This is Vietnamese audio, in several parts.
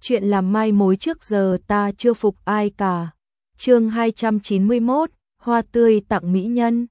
chuyện làm mai mối trước giờ ta chưa phục ai cả. Chương 291, hoa tươi tặng mỹ nhân.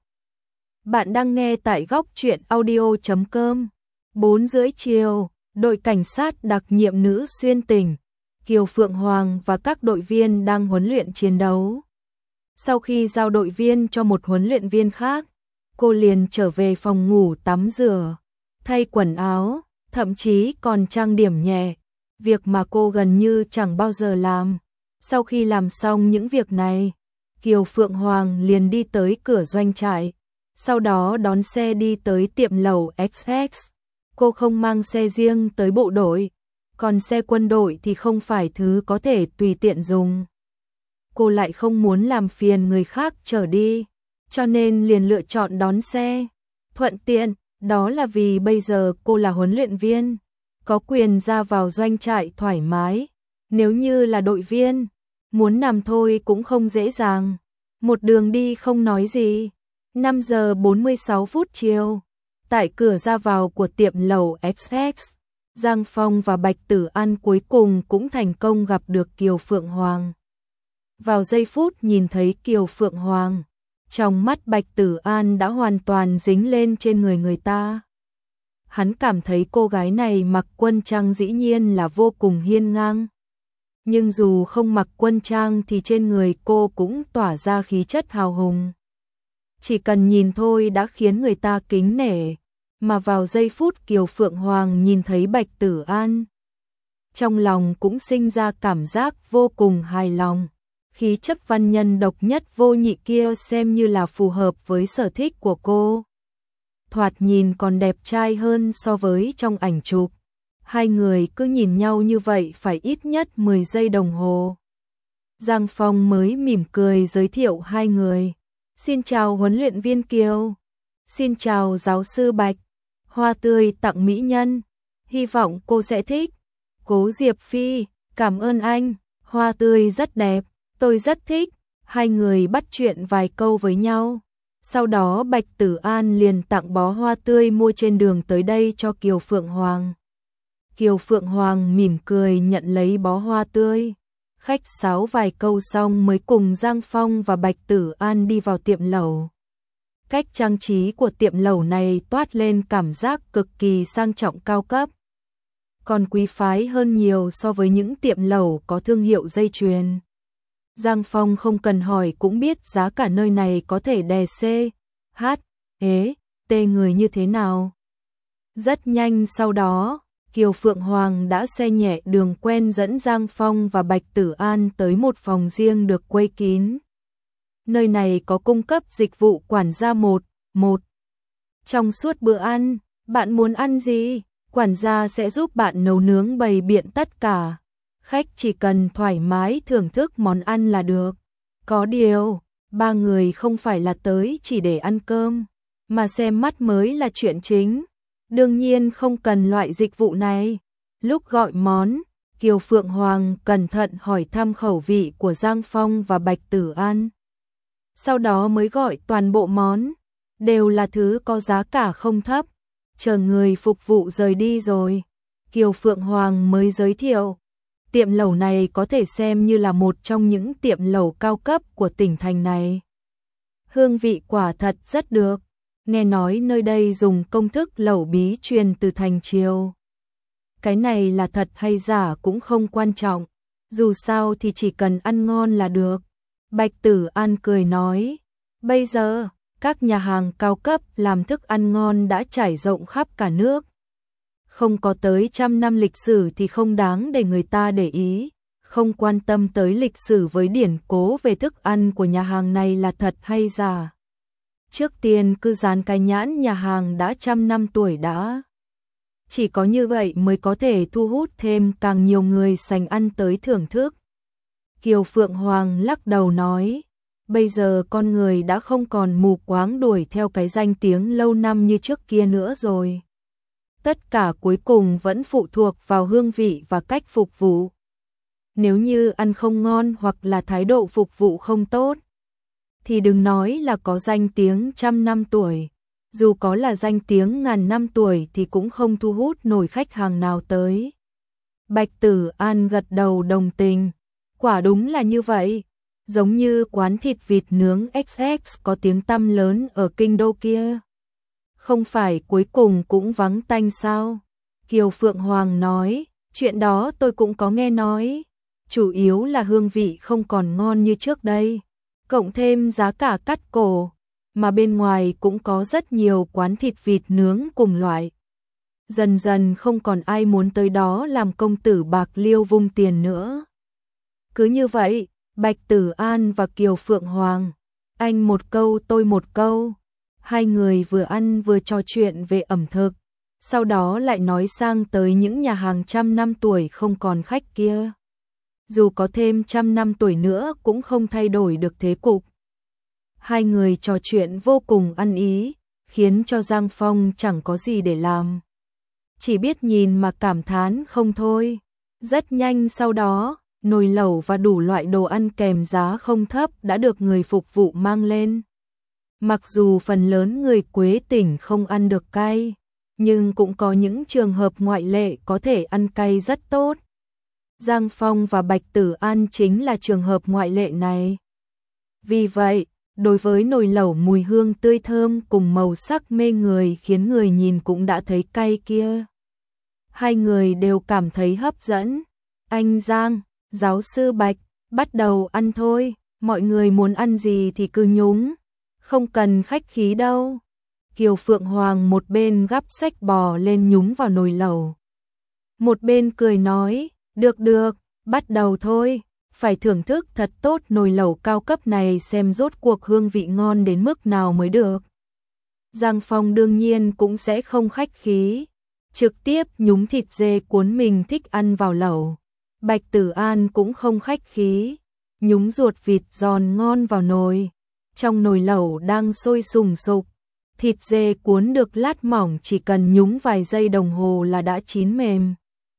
Bạn đang nghe tại góc truyện audio.com. 4 rưỡi chiều, đội cảnh sát đặc nhiệm nữ xuyên tỉnh, Kiều Phượng Hoàng và các đội viên đang huấn luyện chiến đấu. Sau khi giao đội viên cho một huấn luyện viên khác, cô liền trở về phòng ngủ tắm rửa, thay quần áo, thậm chí còn trang điểm nhẹ, việc mà cô gần như chẳng bao giờ làm. Sau khi làm xong những việc này, Kiều Phượng Hoàng liền đi tới cửa doanh trại, sau đó đón xe đi tới tiệm lẩu XX. Cô không mang xe riêng tới bộ đội, còn xe quân đội thì không phải thứ có thể tùy tiện dùng. Cô lại không muốn làm phiền người khác chở đi, cho nên liền lựa chọn đón xe. Thuận tiện, đó là vì bây giờ cô là huấn luyện viên, có quyền ra vào doanh trại thoải mái. Nếu như là đội viên, muốn nằm thôi cũng không dễ dàng. Một đường đi không nói gì. 5 giờ 46 phút chiều, tại cửa ra vào của tiệm lẩu XX, Giang Phong và Bạch Tử An cuối cùng cũng thành công gặp được Kiều Phượng Hoàng. Vào giây phút nhìn thấy Kiều Phượng Hoàng, trong mắt Bạch Tử An đã hoàn toàn dính lên trên người ta. Hắn cảm thấy cô gái này mặc quân trang dĩ nhiên là vô cùng hiên ngang. Nhưng dù không mặc quân trang thì trên người cô cũng tỏa ra khí chất hào hùng. Chỉ cần nhìn thôi đã khiến người ta kính nể. Mà vào giây phút Kiều Phượng Hoàng nhìn thấy Bạch Tử An, trong lòng cũng sinh ra cảm giác vô cùng hài lòng. Khí chất văn nhân độc nhất vô nhị kia xem như là phù hợp với sở thích của cô. Thoạt nhìn còn đẹp trai hơn so với trong ảnh chụp. Hai người cứ nhìn nhau như vậy phải ít nhất 10 giây đồng hồ. Giang Phong mới mỉm cười giới thiệu hai người. Xin chào huấn luyện viên Kiều. Xin chào giáo sư Bạch. Hoa tươi tặng mỹ nhân. Hy vọng cô sẽ thích. Cố Diệp Phi, cảm ơn anh. Hoa tươi rất đẹp, tôi rất thích. Hai người bắt chuyện vài câu với nhau. Sau đó Bạch Tử An liền tặng bó hoa tươi mua trên đường tới đây cho Kiều Phượng Hoàng. Kiều Phượng Hoàng mỉm cười nhận lấy bó hoa tươi. Khách sáo vài câu xong mới cùng Giang Phong và Bạch Tử An đi vào tiệm lẩu. Cách trang trí của tiệm lẩu này toát lên cảm giác cực kỳ sang trọng cao cấp. Còn quý phái hơn nhiều so với những tiệm lẩu có thương hiệu dây chuyền. Giang Phong không cần hỏi cũng biết giá cả nơi này có thể đè C, H, E, T người như thế nào. Rất nhanh sau đó, Kiều Phượng Hoàng đã xe nhẹ đường quen dẫn Giang Phong và Bạch Tử An tới một phòng riêng được quây kín. Nơi này có cung cấp dịch vụ quản gia một. Trong suốt bữa ăn, bạn muốn ăn gì, quản gia sẽ giúp bạn nấu nướng bày biện tất cả. Khách chỉ cần thoải mái thưởng thức món ăn là được. Có điều, ba người không phải là tới chỉ để ăn cơm, mà xem mắt mới là chuyện chính. Đương nhiên không cần loại dịch vụ này. Lúc gọi món, Kiều Phượng Hoàng cẩn thận hỏi thăm khẩu vị của Giang Phong và Bạch Tử An. Sau đó mới gọi toàn bộ món, đều là thứ có giá cả không thấp. Chờ người phục vụ rời đi rồi, Kiều Phượng Hoàng mới giới thiệu. Tiệm lẩu này có thể xem như là một trong những tiệm lẩu cao cấp của tỉnh thành này. Hương vị quả thật rất được. Nghe nói nơi đây dùng công thức lẩu bí truyền từ thành Triều. Cái này là thật hay giả cũng không quan trọng, dù sao thì chỉ cần ăn ngon là được. Bạch Tử An cười nói, bây giờ, các nhà hàng cao cấp làm thức ăn ngon đã trải rộng khắp cả nước. Không có tới 100 năm lịch sử thì không đáng để người ta để ý, không quan tâm tới lịch sử với điển cố về thức ăn của nhà hàng này là thật hay giả. Trước tiên cứ dán cái nhãn nhà hàng đã 100 năm tuổi đã. Chỉ có như vậy mới có thể thu hút thêm càng nhiều người sành ăn tới thưởng thức. Kiều Phượng Hoàng lắc đầu nói, bây giờ con người đã không còn mù quáng đuổi theo cái danh tiếng lâu năm như trước kia nữa rồi. Tất cả cuối cùng vẫn phụ thuộc vào hương vị và cách phục vụ. Nếu như ăn không ngon hoặc là thái độ phục vụ không tốt, thì đừng nói là có danh tiếng 100 năm tuổi. Dù có là danh tiếng ngàn năm tuổi thì cũng không thu hút nổi khách hàng nào tới. Bạch Tử An gật đầu đồng tình. Quả đúng là như vậy. Giống như quán thịt vịt nướng XX có tiếng tăm lớn ở kinh đô kia. Không phải cuối cùng cũng vắng tanh sao? Kiều Phượng Hoàng nói, chuyện đó tôi cũng có nghe nói. Chủ yếu là hương vị không còn ngon như trước đây. Cộng thêm giá cả cắt cổ. Mà bên ngoài cũng có rất nhiều quán thịt vịt nướng cùng loại. Dần dần không còn ai muốn tới đó làm công tử bạc liêu vung tiền nữa. Cứ như vậy, Bạch Tử An và Kiều Phượng Hoàng, anh một câu tôi một câu. Hai người vừa ăn vừa trò chuyện về ẩm thực, sau đó lại nói sang tới những nhà hàng trăm năm tuổi không còn khách kia. Dù có thêm trăm năm tuổi nữa cũng không thay đổi được thế cục. Hai người trò chuyện vô cùng ăn ý, khiến cho Giang Phong chẳng có gì để làm. Chỉ biết nhìn mà cảm thán không thôi. Rất nhanh sau đó, nồi lẩu và đủ loại đồ ăn kèm giá không thấp đã được người phục vụ mang lên. Mặc dù phần lớn người Quế tỉnh không ăn được cay, nhưng cũng có những trường hợp ngoại lệ có thể ăn cay rất tốt. Giang Phong và Bạch Tử An chính là trường hợp ngoại lệ này. Vì vậy, đối với nồi lẩu mùi hương tươi thơm cùng màu sắc mê người khiến người nhìn cũng đã thấy cay kia, hai người đều cảm thấy hấp dẫn. Anh Giang, giáo sư Bạch, bắt đầu ăn thôi, mọi người muốn ăn gì thì cứ nhúng, không cần khách khí đâu. Kiều Phượng Hoàng một bên gắp xách bò lên nhúng vào nồi lẩu, một bên cười nói, được được, bắt đầu thôi, phải thưởng thức thật tốt nồi lẩu cao cấp này xem rốt cuộc hương vị ngon đến mức nào mới được. Giang Phong đương nhiên cũng sẽ không khách khí, trực tiếp nhúng thịt dê cuốn mình thích ăn vào lẩu. Bạch Tử An cũng không khách khí, nhúng ruột vịt giòn ngon vào nồi. Trong nồi lẩu đang sôi sùng sục, thịt dê cuốn được lát mỏng chỉ cần nhúng vài giây đồng hồ là đã chín mềm.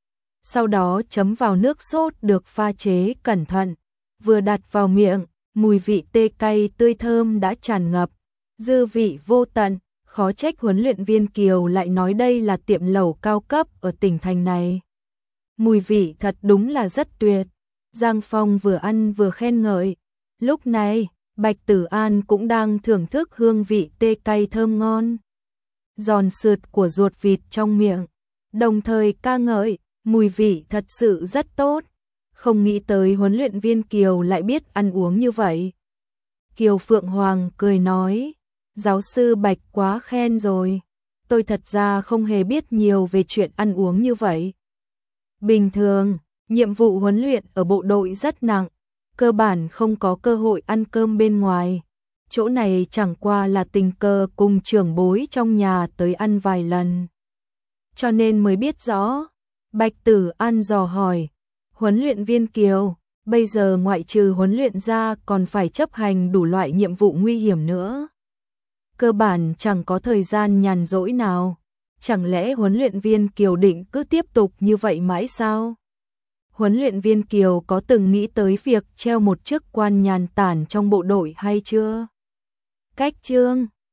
Sau đó chấm vào nước sốt được pha chế cẩn thận, vừa đặt vào miệng, mùi vị tê cay tươi thơm đã tràn ngập, dư vị vô tận, khó trách huấn luyện viên Kiều lại nói đây là tiệm lẩu cao cấp ở tỉnh thành này. Mùi vị thật đúng là rất tuyệt. Giang Phong vừa ăn vừa khen ngợi. Lúc này, Bạch Tử An cũng đang thưởng thức hương vị tê cay thơm ngon, giòn sượt của ruột vịt trong miệng, đồng thời ca ngợi, mùi vị thật sự rất tốt. Không nghĩ tới huấn luyện viên Kiều lại biết ăn uống như vậy. Kiều Phượng Hoàng cười nói, giáo sư Bạch quá khen rồi. Tôi thật ra không hề biết nhiều về chuyện ăn uống như vậy. Bình thường, nhiệm vụ huấn luyện ở bộ đội rất nặng, cơ bản không có cơ hội ăn cơm bên ngoài. Chỗ này chẳng qua là tình cờ cùng trưởng bối trong nhà tới ăn vài lần, cho nên mới biết rõ. Bạch Tử An dò hỏi, huấn luyện viên Kiều, bây giờ ngoại trừ huấn luyện ra còn phải chấp hành đủ loại nhiệm vụ nguy hiểm nữa. Cơ bản chẳng có thời gian nhàn rỗi nào. Chẳng lẽ huấn luyện viên Kiều định cứ tiếp tục như vậy mãi sao? Huấn luyện viên Kiều có từng nghĩ tới việc treo một chức quan nhàn tản trong bộ đội hay chưa? Cách chương